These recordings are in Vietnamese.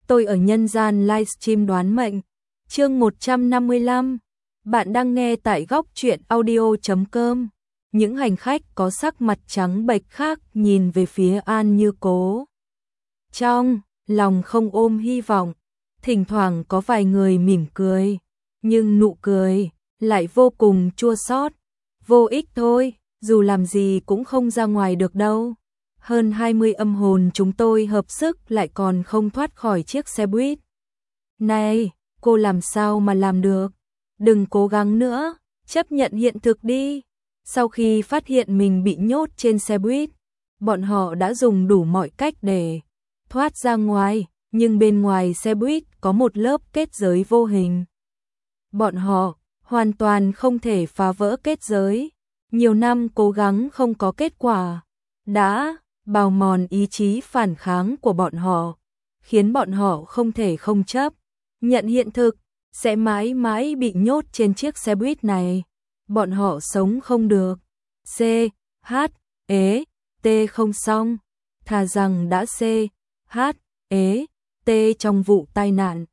Tôi ở nhân gian livestream đoán mệnh. Chương 155. Bạn đang nghe tại góc truyện audio.com. Những hành khách có sắc mặt trắng bệch khác nhìn về phía An Như Cố. Trong lòng không ôm hy vọng, thỉnh thoảng có vài người mỉm cười, nhưng nụ cười lại vô cùng chua xót. Vô ích thôi, dù làm gì cũng không ra ngoài được đâu. Hơn 20 âm hồn chúng tôi hợp sức lại còn không thoát khỏi chiếc xe buýt. Này, cô làm sao mà làm được? Đừng cố gắng nữa, chấp nhận hiện thực đi. Sau khi phát hiện mình bị nhốt trên xe buýt, bọn họ đã dùng đủ mọi cách để thoát ra ngoài, nhưng bên ngoài xe buýt có một lớp kết giới vô hình. Bọn họ hoàn toàn không thể phá vỡ kết giới. Nhiều năm cố gắng không có kết quả, đã bào mòn ý chí phản kháng của bọn họ, khiến bọn họ không thể không chấp nhận hiện thực, sẽ mãi mãi bị nhốt trên chiếc xe buýt này. Bọn họ sống không được. C, H, E, T không xong, thà rằng đã C, H, E, T trong vụ tai nạn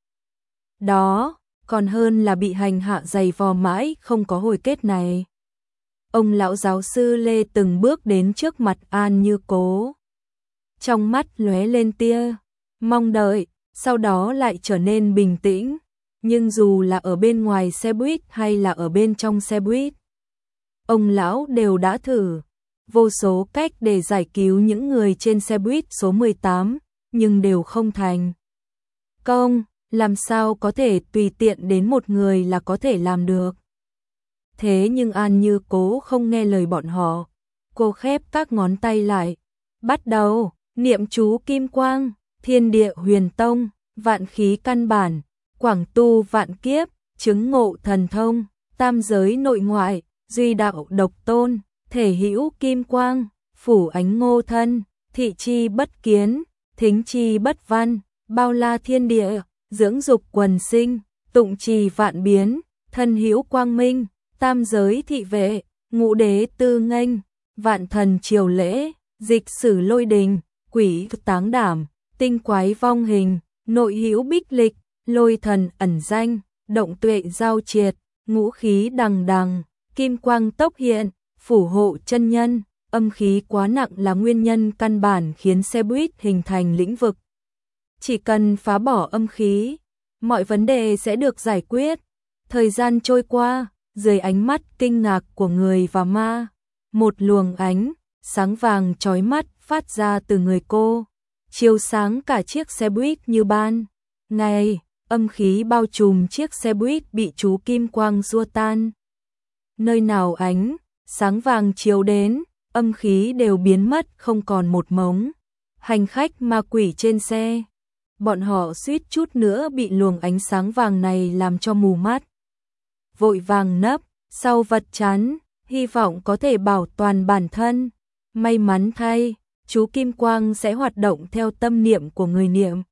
đó, còn hơn là bị hành hạ dày vò mãi không có hồi kết này. Ông lão giáo sư Lê từng bước đến trước mặt An Như Cố. Trong mắt lóe lên tia mong đợi, sau đó lại trở nên bình tĩnh. Nhưng dù là ở bên ngoài xe buýt hay là ở bên trong xe buýt, ông lão đều đã thử vô số cách để giải cứu những người trên xe buýt số 18, nhưng đều không thành công. Làm sao có thể tùy tiện đến một người là có thể làm được? Thế nhưng An Như Cố không nghe lời bọn họ. Cô khép các ngón tay lại, bắt đầu niệm chú Kim Quang, Thiên Địa Huyền Tông, Vạn Khí Căn Bản, Quảng Tu Vạn Kiếp, Chứng Ngộ Thần Thông, Tam Giới Nội Ngoại, Duy Đạo Độc Tôn, Thể Hữu Kim Quang, Phủ Ánh Ngô Thân, Thị Chi Bất Kiến, Thính Chi Bất Văn, Bao La Thiên Địa, Dưỡng Dục Quần Sinh, Tụng Trì Vạn Biến, Thân Hữu Quang Minh, Tam Giới Thị Vệ, Ngũ Đế Tư Nghênh, Vạn Thần Triều Lễ, Dịch Sử Lôi Đình, Quỷ Táng Đảm, Tinh Quái Vong Hình, Nội Hữu Bích Lịch, Lôi Thần Ẩn Danh, Động Tuệ Giao Triệt, Ngũ Khí Đằng Đằng, Kim Quang Tốc Hiện, Phủ Hộ Chân Nhân. Âm khí quá nặng là nguyên nhân căn bản khiến xe buýt hình thành lĩnh vực. Chỉ cần phá bỏ âm khí, mọi vấn đề sẽ được giải quyết. Thời gian trôi qua, dưới ánh mắt kinh ngạc của người và ma, một luồng ánh sáng vàng chói mắt phát ra từ người cô, chiếu sáng cả chiếc xe buýt như ban ngày. Âm khí bao trùm chiếc xe buýt bị chú Kim Quang xua tan. Nơi nào ánh sáng vàng chiếu đến, âm khí đều biến mất không còn một mống. Hành khách ma quỷ trên xe, bọn họ suýt chút nữa bị luồng ánh sáng vàng này làm cho mù mắt. Vội vàng nấp sau vật chắn, hy vọng có thể bảo toàn bản thân. May mắn thay, chú Kim Quang sẽ hoạt động theo tâm niệm của người niệm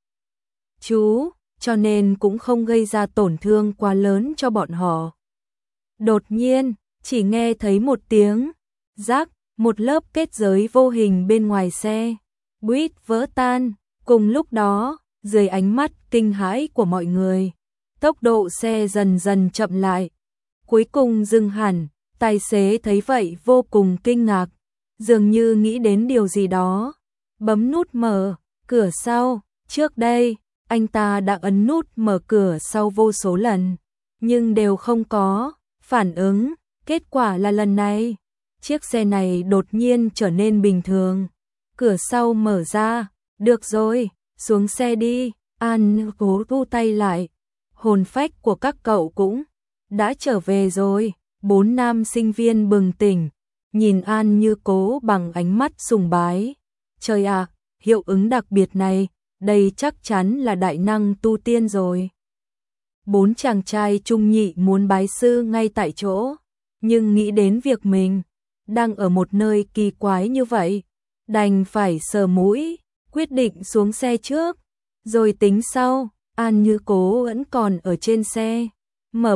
chú, cho nên cũng không gây ra tổn thương quá lớn cho bọn họ. Đột nhiên, chỉ nghe thấy một tiếng rắc, một lớp kết giới vô hình bên ngoài xe buýt vỡ tan. Cùng lúc đó, dưới ánh mắt kinh hãi của mọi người, tốc độ xe dần dần chậm lại, cuối cùng dừng hẳn. Tài xế thấy vậy vô cùng kinh ngạc, dường như nghĩ đến điều gì đó, bấm nút mở cửa sau. Trước đây, anh ta đã ấn nút mở cửa sau vô số lần, nhưng đều không có phản ứng. Kết quả là lần này, chiếc xe này đột nhiên trở nên bình thường. Cửa sau mở ra, được rồi, xuống xe đi. An Cố thu tay lại, hồn phách của các cậu cũng đã trở về rồi. 4 nam sinh viên bừng tỉnh, nhìn An Như Cố bằng ánh mắt sùng bái. Trời ạ, hiệu ứng đặc biệt này, đây chắc chắn là đại năng tu tiên rồi. 4 chàng trai trung nhị muốn bái sư ngay tại chỗ, nhưng nghĩ đến việc mình đang ở một nơi kỳ quái như vậy, đành phải sờ mũi, quyết định xuống xe trước, rồi tính sau. An Như Cố vẫn còn ở trên xe, mở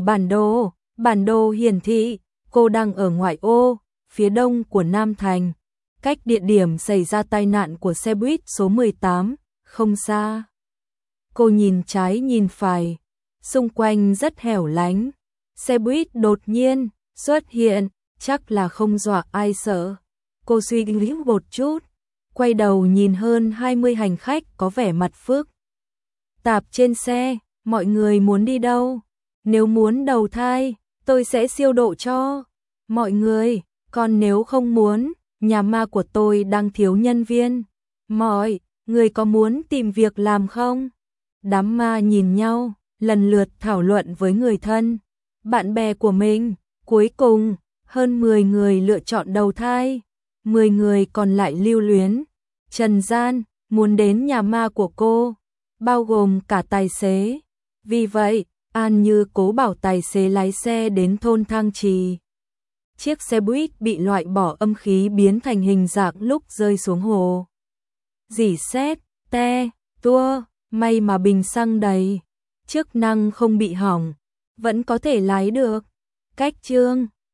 bản đồ hiển thị cô đang ở ngoại ô, phía đông của Nam Thành, cách địa điểm xảy ra tai nạn của xe buýt số 18, không xa. Cô nhìn trái nhìn phải, xung quanh rất hẻo lánh. Xe buýt đột nhiên xuất hiện, chắc là không dọa ai sợ. Cô suy nghĩ một chút, quay đầu nhìn hơn 20 hành khách có vẻ mặt phức tạp trên xe. Mọi người muốn đi đâu? Nếu muốn đầu thai, tôi sẽ siêu độ cho mọi người. Còn nếu không muốn, nhà ma của tôi đang thiếu nhân viên. Mọi người có muốn tìm việc làm không? Đám ma nhìn nhau, lần lượt thảo luận với người thân, bạn bè của mình. Cuối cùng, hơn 10 người lựa chọn đầu thai, 10 người còn lại lưu luyến trần gian, muốn đến nhà ma của cô, bao gồm cả tài xế. Vì vậy, An Như cố bảo tài xế lái xe đến thôn Thang Trì. Chiếc xe buýt bị loại bỏ âm khí biến thành hình dạng lúc rơi xuống hồ. Rỉ sét, te, tua, may mà bình xăng đầy, chức năng không bị hỏng, vẫn có thể lái được. Cách chương